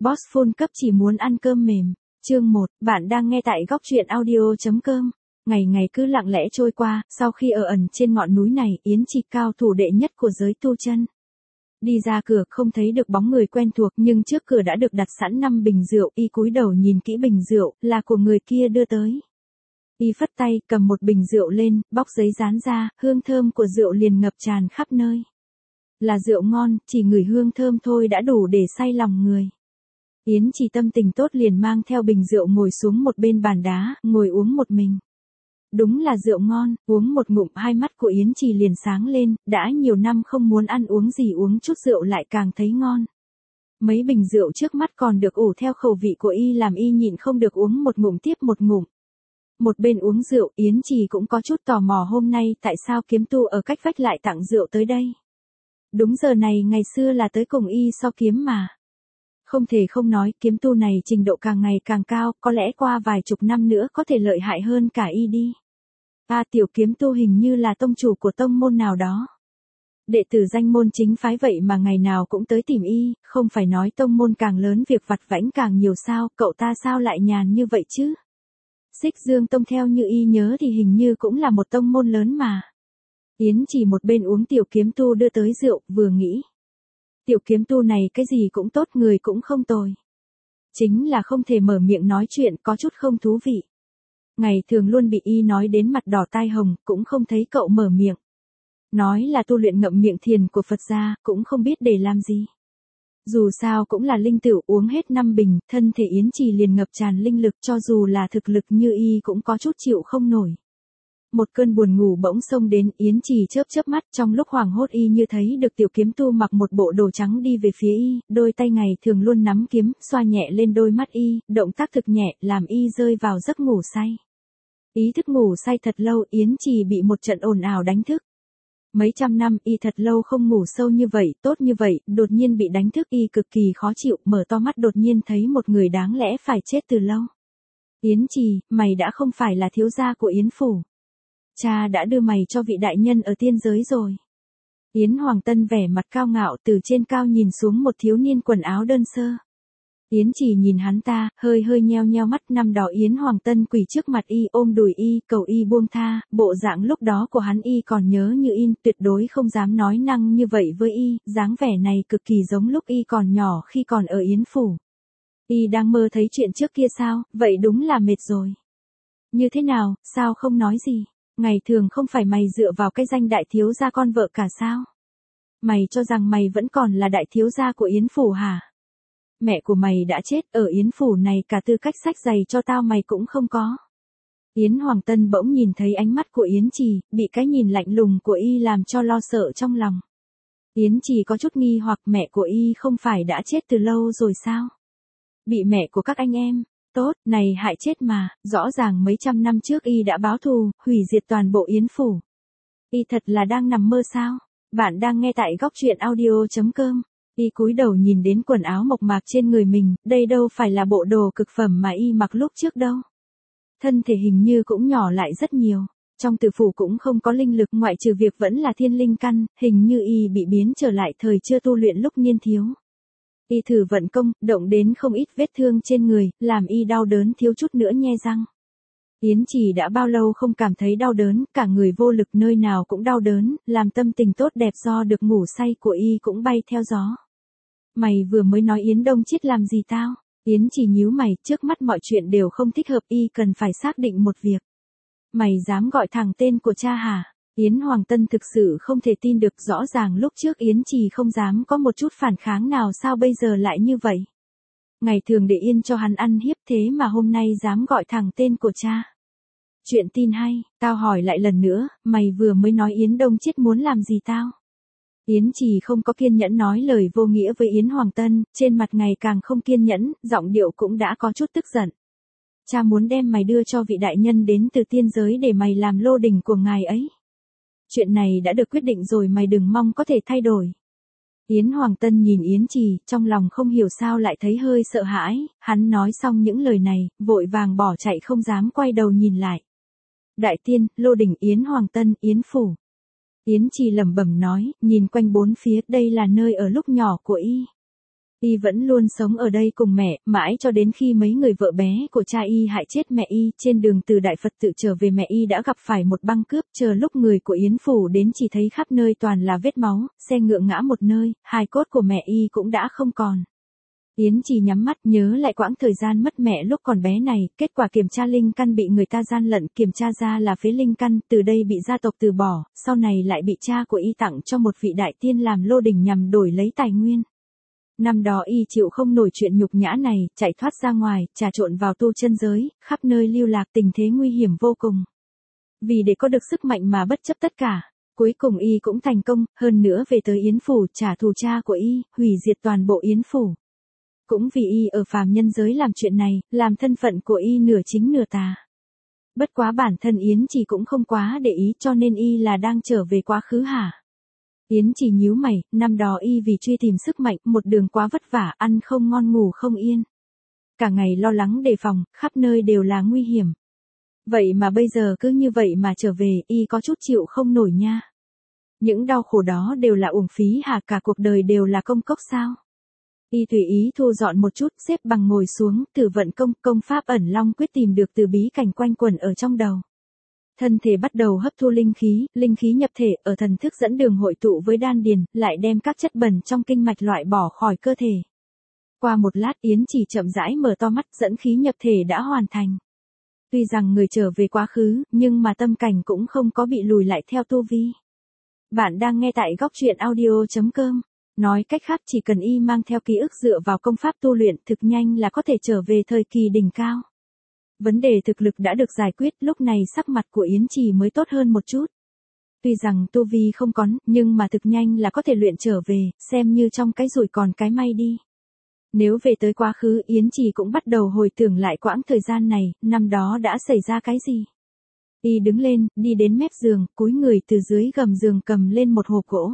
Boss Full Cấp chỉ muốn ăn cơm mềm. Chương 1, bạn đang nghe tại góc truyện audio.com. Ngày ngày cứ lặng lẽ trôi qua, sau khi ở ẩn trên ngọn núi này, Yến Trì cao thủ đệ nhất của giới tu chân. Đi ra cửa không thấy được bóng người quen thuộc nhưng trước cửa đã được đặt sẵn 5 bình rượu, y cúi đầu nhìn kỹ bình rượu, là của người kia đưa tới. Y phất tay, cầm một bình rượu lên, bóc giấy dán ra, hương thơm của rượu liền ngập tràn khắp nơi. Là rượu ngon, chỉ ngửi hương thơm thôi đã đủ để say lòng người. Yến Trì tâm tình tốt liền mang theo bình rượu ngồi xuống một bên bàn đá, ngồi uống một mình. Đúng là rượu ngon, uống một ngụm hai mắt của Yến Trì liền sáng lên, đã nhiều năm không muốn ăn uống gì uống chút rượu lại càng thấy ngon. Mấy bình rượu trước mắt còn được ủ theo khẩu vị của y làm y nhịn không được uống một ngụm tiếp một ngụm. Một bên uống rượu, Yến Trì cũng có chút tò mò hôm nay tại sao kiếm tu ở cách vách lại tặng rượu tới đây. Đúng giờ này ngày xưa là tới cùng y so kiếm mà. Không thể không nói, kiếm tu này trình độ càng ngày càng cao, có lẽ qua vài chục năm nữa có thể lợi hại hơn cả y đi. Tiểu kiếm tu hình như là tông chủ của tông môn nào đó. Đệ tử danh môn chính phái vậy mà ngày nào cũng tới tìm y, không phải nói tông môn càng lớn việc vặt vãnh càng nhiều sao, cậu ta sao lại nhàn như vậy chứ? Xích Dương Tông theo như y nhớ thì hình như cũng là một tông môn lớn mà. Yến Trì một bên uống tiểu kiếm tu đưa tới rượu, vừa nghĩ. Tiểu kiếm tu này cái gì cũng tốt, người cũng không tồi. Chính là không thể mở miệng nói chuyện, có chút không thú vị. Ngày thường luôn bị y nói đến mặt đỏ tai hồng, cũng không thấy cậu mở miệng. Nói là tu luyện ngậm miệng thiền của Phật gia, cũng không biết để làm gì. Dù sao cũng là linh tửu, uống hết 5 bình, thân thể Yến Trì liền ngập tràn linh lực, cho dù là thực lực như y cũng có chút chịu không nổi. Một cơn buồn ngủ bỗng xông đến, Yến Trì chớp chớp mắt, trong lúc hoảng hốt y như thấy được tiểu kiếm tu mặc một bộ đồ trắng đi về phía y, đôi tay ngày thường luôn nắm kiếm, xoa nhẹ lên đôi mắt y, động tác thực nhẹ, làm y rơi vào giấc ngủ say. Ý thức ngủ say thật lâu, Yến Trì bị một trận ồn ào đánh thức. Mấy trăm năm y thật lâu không ngủ sâu như vậy, tốt như vậy, đột nhiên bị đánh thức y cực kỳ khó chịu, mở to mắt đột nhiên thấy một người đáng lẽ phải chết từ lâu. Yến Trì, mày đã không phải là thiếu gia của Yến Phủ. Cha đã đưa mày cho vị đại nhân ở tiên giới rồi. Yến Hoàng Tân vẻ mặt cao ngạo từ trên cao nhìn xuống một thiếu niên quần áo đơn sơ. Yến Trì nhìn hắn ta, hơi nheo nheo mắt, năm đó Yến Hoàng Tân quỳ trước mặt y, ôm đùi y, cầu y buông tha, bộ dạng lúc đó của hắn y còn nhớ như in, tuyệt đối không dám nói năng như vậy với y, dáng vẻ này cực kỳ giống lúc y còn nhỏ khi còn ở Yến Phủ. Y đang mơ thấy chuyện trước kia sao, vậy đúng là mệt rồi. Như thế nào, sao không nói gì? Ngày thường không phải mày dựa vào cái danh đại thiếu gia con vợ cả sao? Mày cho rằng mày vẫn còn là đại thiếu gia của Yến Phủ hả? Mẹ của mày đã chết, ở Yến Phủ này cả tư cách xách giày cho tao mày cũng không có. Yến Hoàng Tân bỗng nhìn thấy ánh mắt của Yến Trì, bị cái nhìn lạnh lùng của y làm cho lo sợ trong lòng. Yến Trì có chút nghi hoặc, mẹ của y không phải đã chết từ lâu rồi sao? Bị mẹ của các anh em. Tốt, này hại chết mà, rõ ràng mấy trăm năm trước y đã báo thù, hủy diệt toàn bộ Yến Phủ. Y thật là đang nằm mơ sao? Bạn đang nghe tại góc truyện audio.com. Y cúi đầu nhìn đến quần áo mộc mạc trên người mình, đây đâu phải là bộ đồ cực phẩm mà y mặc lúc trước đâu. Thân thể hình như cũng nhỏ lại rất nhiều. Trong tử phủ cũng không có linh lực, ngoại trừ việc vẫn là thiên linh căn, hình như y bị biến trở lại thời chưa tu luyện lúc niên thiếu. Y thử vận công, động đến không ít vết thương trên người, làm y đau đớn thiếu chút nữa nhe răng. Yến Trì đã bao lâu không cảm thấy đau đớn, cả người vô lực nơi nào cũng đau đớn, làm tâm tình tốt đẹp do được ngủ say của y cũng bay theo gió. Mày vừa mới nói Yến Đông Chiết làm gì tao? Yến Trì nhíu mày, trước mắt mọi chuyện đều không thích hợp, y cần phải xác định một việc. Mày dám gọi thẳng tên của cha hả? Yến Hoàng Tân thực sự không thể tin được, rõ ràng lúc trước Yến Trì không dám có một chút phản kháng nào, sao bây giờ lại như vậy? Ngày thường để yên cho hắn ăn hiếp, thế mà hôm nay dám gọi thẳng tên của cha. Chuyện tin hay, tao hỏi lại lần nữa, mày vừa mới nói Yến Đông Chiết muốn làm gì tao? Yến Trì không có kiên nhẫn nói lời vô nghĩa với Yến Hoàng Tân, trên mặt ngày càng không kiên nhẫn, giọng điệu cũng đã có chút tức giận. Cha muốn đem mày đưa cho vị đại nhân đến từ tiên giới để mày làm lô đình của ngài ấy. Chuyện này đã được quyết định rồi, mày đừng mong có thể thay đổi. Yến Hoàng Tân nhìn Yến Trì, trong lòng không hiểu sao lại thấy hơi sợ hãi, hắn nói xong những lời này, vội vàng bỏ chạy không dám quay đầu nhìn lại. Đại tiên, lô đình Yến Hoàng Tân, Yến Phủ. Yến Trì lẩm bẩm nói, nhìn quanh bốn phía, đây là nơi ở lúc nhỏ của y. Y vẫn luôn sống ở đây cùng mẹ, mãi cho đến khi mấy người vợ bé của cha Y hại chết mẹ Y. Trên đường từ Đại Phật tự trở về mẹ Y đã gặp phải một băng cướp, chờ lúc người của Yến Phủ đến chỉ thấy khắp nơi toàn là vết máu, xe ngựa ngã một nơi, hài cốt của mẹ Y cũng đã không còn. Yến Trì nhắm mắt nhớ lại quãng thời gian mất mẹ lúc còn bé này, kết quả kiểm tra linh căn bị người ta gian lận, kiểm tra ra là phế linh căn, từ đây bị gia tộc từ bỏ, sau này lại bị cha của Y tặng cho một vị đại tiên làm lô đỉnh nhằm đổi lấy tài nguyên. Năm đó Y chịu không nổi chuyện nhục nhã này, chạy thoát ra ngoài, trà trộn vào tu chân giới, khắp nơi lưu lạc, tình thế nguy hiểm vô cùng. Vì để có được sức mạnh mà bất chấp tất cả, cuối cùng Y cũng thành công, hơn nữa về tới Yến Phủ trả thù cha của Y, hủy diệt toàn bộ Yến Phủ. Cũng vì Y ở phàm nhân giới làm chuyện này, làm thân phận của Y nửa chính nửa tà. Bất quá bản thân Yến Trì cũng không quá để ý, cho nên Y là đang trở về quá khứ hả? Yến Trì nhíu mày, năm đó Y vì truy tìm sức mạnh, một đường quá vất vả, ăn không ngon ngủ không yên. Cả ngày lo lắng đề phòng, khắp nơi đều là nguy hiểm. Vậy mà bây giờ cứ như vậy mà trở về, Y có chút chịu không nổi nha. Những đau khổ đó đều là uổng phí hả, cả cuộc đời đều là công cốc sao? Y tùy ý thu dọn một chút, xếp bằng ngồi xuống, thử vận công pháp ẩn long quyết tìm được từ bí cảnh quanh quẩn ở trong đầu. Thân thể bắt đầu hấp thu linh khí nhập thể ở thần thức dẫn đường hội tụ với đan điền, lại đem các chất bẩn trong kinh mạch loại bỏ khỏi cơ thể. Qua một lát Yến Trì chậm rãi mở to mắt, dẫn khí nhập thể đã hoàn thành. Tuy rằng người trở về quá khứ, nhưng mà tâm cảnh cũng không có bị lùi lại theo tu vi. Bạn đang nghe tại góc truyện audio.com. Nói cách khác chỉ cần Y mang theo ký ức dựa vào công pháp tu luyện thực nhanh là có thể trở về thời kỳ đỉnh cao. Vấn đề thực lực đã được giải quyết, lúc này sắc mặt của Yến Trì mới tốt hơn một chút. Tuy rằng tu vi không còn, nhưng mà thực nhanh là có thể luyện trở về, xem như trong cái rủi còn cái may đi. Nếu về tới quá khứ, Yến Trì cũng bắt đầu hồi tưởng lại quãng thời gian này, năm đó đã xảy ra cái gì. Y đứng lên, đi đến mép giường, cúi người từ dưới gầm giường cầm lên một hộp gỗ.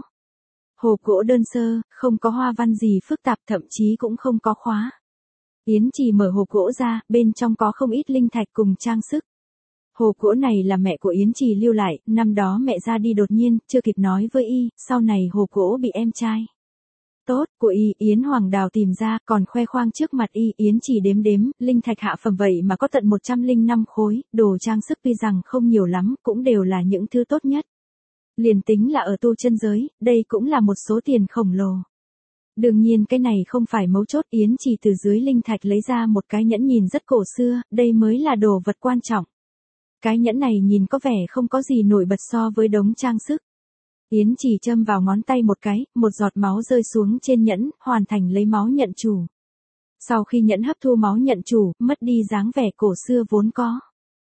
Hộp gỗ đơn sơ, không có hoa văn gì phức tạp, thậm chí cũng không có khóa. Yến Trì mở hộp gỗ ra, bên trong có không ít linh thạch cùng trang sức. Hộp gỗ này là mẹ của Yến Trì lưu lại, năm đó mẹ ra đi đột nhiên, chưa kịp nói với Y, sau này hộp gỗ bị em trai tốt của Y, Yến Hoàng Đào tìm ra, còn khoe khoang trước mặt Y. Yến Trì đếm, linh thạch hạ phẩm vậy mà có tận 105 khối, đồ trang sức tuy rằng không nhiều lắm, cũng đều là những thứ tốt nhất. Liền tính là ở tu chân giới, đây cũng là một số tiền khổng lồ. Đương nhiên cái này không phải mấu chốt, Yến Trì từ dưới linh thạch lấy ra một cái nhẫn nhìn rất cổ xưa, đây mới là đồ vật quan trọng. Cái nhẫn này nhìn có vẻ không có gì nổi bật so với đống trang sức. Yến Trì châm vào ngón tay một cái, một giọt máu rơi xuống trên nhẫn, hoàn thành lấy máu nhận chủ. Sau khi nhẫn hấp thu máu nhận chủ, mất đi dáng vẻ cổ xưa vốn có.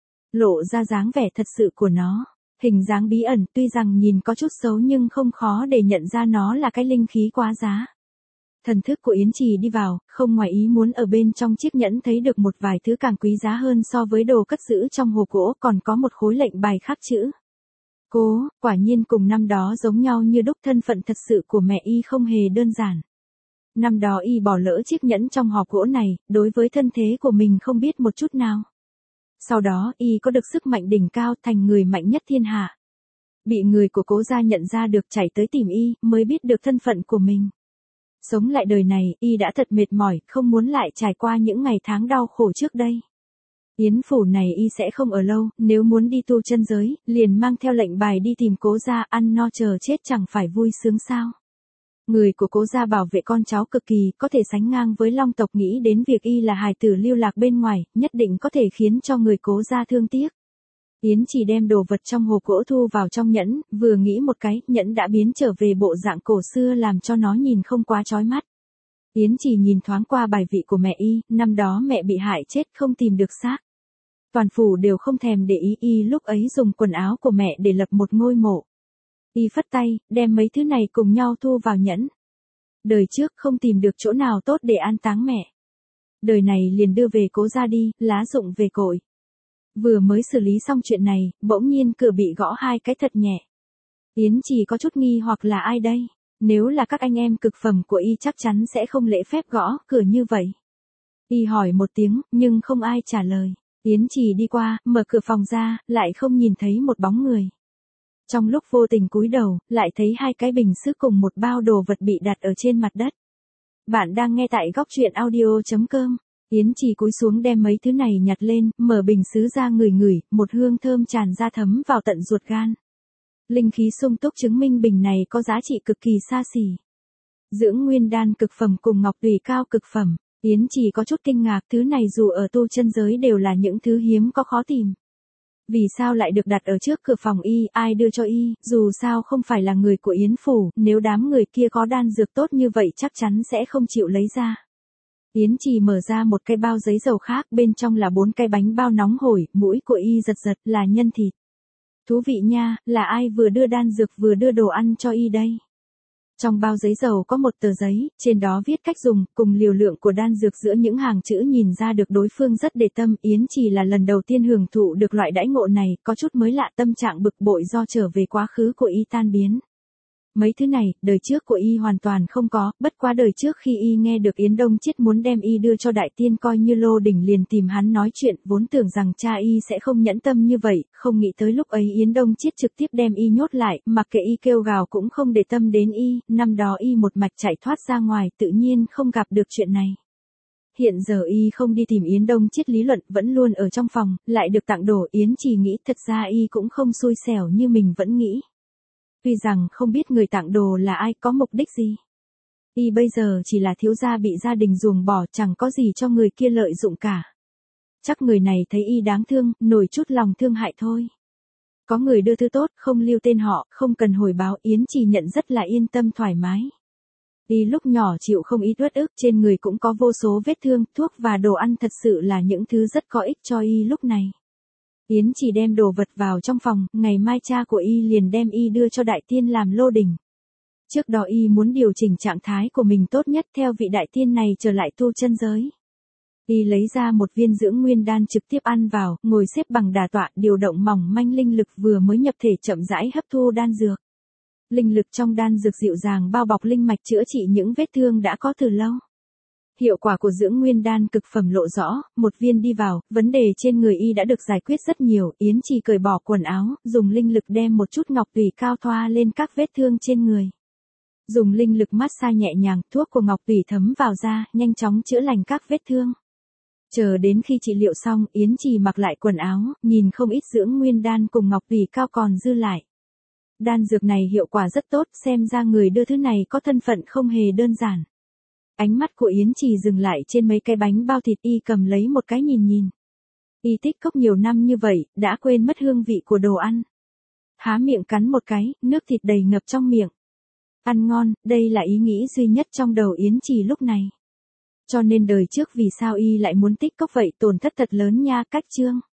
Lộ ra dáng vẻ thật sự của nó. Hình dáng bí ẩn, tuy rằng nhìn có chút xấu nhưng không khó để nhận ra nó là cái linh khí quá giá. Thần thức của Yến Trì đi vào, không ngoài ý muốn ở bên trong chiếc nhẫn thấy được một vài thứ càng quý giá hơn so với đồ cất giữ trong hộp gỗ, còn có một khối lệnh bài khắc chữ. Cố, quả nhiên cùng năm đó giống nhau như đúc, thân phận thật sự của mẹ Y không hề đơn giản. Năm đó Y bỏ lỡ chiếc nhẫn trong hộp gỗ này, đối với thân thế của mình không biết một chút nào. Sau đó, Y có được sức mạnh đỉnh cao, thành người mạnh nhất thiên hạ. Bị người của Cố gia nhận ra được, chạy tới tìm Y, mới biết được thân phận của mình. Sống lại đời này, Y đã thật mệt mỏi, không muốn lại trải qua những ngày tháng đau khổ trước đây. Yến Phủ này Y sẽ không ở lâu, nếu muốn đi tu chân giới, liền mang theo lệnh bài đi tìm Cố gia, ăn no chờ chết chẳng phải vui sướng sao. Người của Cố gia bảo vệ con cháu cực kỳ, có thể sánh ngang với Long tộc, nghĩ đến việc Y là hài tử lưu lạc bên ngoài, nhất định có thể khiến cho người Cố gia thương tiếc. Yến Trì đem đồ vật trong hộp gỗ thu vào trong nhẫn, vừa nghĩ một cái, nhẫn đã biến trở về bộ dạng cổ xưa làm cho nó nhìn không quá chói mắt. Yến Trì nhìn thoáng qua bài vị của mẹ Y, năm đó mẹ bị hại chết không tìm được xác. Toàn phủ đều không thèm để ý, Y lúc ấy dùng quần áo của mẹ để lập một ngôi mộ. Y phất tay, đem mấy thứ này cùng nhau thu vào nhẫn. Đời trước không tìm được chỗ nào tốt để an táng mẹ. Đời này liền đưa về Cố gia đi, lá dụng về cội. Vừa mới xử lý xong chuyện này, bỗng nhiên cửa bị gõ hai cái thật nhẹ. Yến Trì có chút nghi hoặc là ai đây? Nếu là các anh em cực phẩm của Y chắc chắn sẽ không lễ phép gõ cửa như vậy. Y hỏi một tiếng, nhưng không ai trả lời. Yến Trì đi qua, mở cửa phòng ra, lại không nhìn thấy một bóng người. Trong lúc vô tình cúi đầu, lại thấy hai cái bình sứ cùng một bao đồ vật bị đặt ở trên mặt đất. bạn đang nghe tại góc truyện audio.com. Yến Trì cúi xuống đem mấy thứ này nhặt lên, mở bình sứ ra ngửi ngửi, một hương thơm tràn ra thấm vào tận ruột gan. Linh khí sung túc chứng minh bình này có giá trị cực kỳ xa xỉ. Dưỡng nguyên đan cực phẩm cùng ngọc tùy cao cực phẩm. Yến Trì có chút kinh ngạc, thứ này dù ở tu chân giới đều là những thứ hiếm có khó tìm. Vì sao lại được đặt ở trước cửa phòng y, ai đưa cho y, dù sao không phải là người của Yến Phủ, nếu đám người kia có đan dược tốt như vậy chắc chắn sẽ không chịu lấy ra. Yến Trì mở ra một cái bao giấy dầu khác, bên trong là 4 cái bánh bao nóng hổi, mũi của y giật giật, là nhân thịt. Thú vị nha, là ai vừa đưa đan dược vừa đưa đồ ăn cho y đây? Trong bao giấy dầu có một tờ giấy, trên đó viết cách dùng, cùng liều lượng của đan dược, giữa những hàng chữ nhìn ra được đối phương rất để tâm. Yến Trì là lần đầu tiên hưởng thụ được loại đãi ngộ này, có chút mới lạ, tâm trạng bực bội do trở về quá khứ của y tan biến. Mấy thứ này, đời trước của y hoàn toàn không có, bất quá đời trước khi y nghe được Yến Đông Chiết muốn đem y đưa cho đại tiên coi như lô đỉnh liền tìm hắn nói chuyện, vốn tưởng rằng cha y sẽ không nhẫn tâm như vậy, không nghĩ tới lúc ấy Yến Đông Chiết trực tiếp đem y nhốt lại, mặc kệ y kêu gào cũng không để tâm đến y, năm đó y một mạch chạy thoát ra ngoài, tự nhiên không gặp được chuyện này. Hiện giờ y không đi tìm Yến Đông Chiết lý luận, vẫn luôn ở trong phòng, lại được tặng đồ. Yến Trì nghĩ thật ra y cũng không xui xẻo như mình vẫn nghĩ. Tuy rằng không biết người tặng đồ là ai, có mục đích gì. Y bây giờ chỉ là thiếu gia bị gia đình ruồng bỏ, chẳng có gì cho người kia lợi dụng cả. Chắc người này thấy y đáng thương, nổi chút lòng thương hại thôi. Có người đưa thư tốt, không lưu tên họ, không cần hồi báo. Yến Trì nhận rất là yên tâm thoải mái. Y lúc nhỏ chịu không ít uất ức, trên người cũng có vô số vết thương, thuốc và đồ ăn thật sự là những thứ rất có ích cho y lúc này. Yến Trì đem đồ vật vào trong phòng, ngày mai cha của y liền đem y đưa cho đại tiên làm lô đỉnh. Trước đó y muốn điều chỉnh trạng thái của mình tốt nhất theo vị đại tiên này trở lại tu chân giới. Y lấy ra một viên dưỡng nguyên đan trực tiếp ăn vào, ngồi xếp bằng đả tọa, điều động mỏng manh linh lực vừa mới nhập thể chậm rãi hấp thu đan dược. Linh lực trong đan dược dịu dàng bao bọc linh mạch, chữa trị những vết thương đã có từ lâu. Hiệu quả của dưỡng nguyên đan cực phẩm lộ rõ, một viên đi vào, vấn đề trên người y đã được giải quyết rất nhiều. Yến Trì cởi bỏ quần áo, dùng linh lực đem một chút ngọc tùy cao thoa lên các vết thương trên người. Dùng linh lực massage nhẹ nhàng, thuốc của ngọc tùy thấm vào da, nhanh chóng chữa lành các vết thương. Chờ đến khi trị liệu xong, Yến Trì mặc lại quần áo, nhìn không ít dưỡng nguyên đan cùng ngọc tùy cao còn dư lại. Đan dược này hiệu quả rất tốt, xem ra người đưa thứ này có thân phận không hề đơn giản. Ánh mắt của Yến Trì dừng lại trên mấy cái bánh bao thịt, y cầm lấy một cái nhìn nhìn. Y tích cốc nhiều năm như vậy, đã quên mất hương vị của đồ ăn. Há miệng cắn một cái, nước thịt đầy ngập trong miệng. Ăn ngon, đây là ý nghĩ duy nhất trong đầu Yến Trì lúc này. Cho nên đời trước vì sao y lại muốn tích cốc vậy, tổn thất thật lớn nha. Cách chương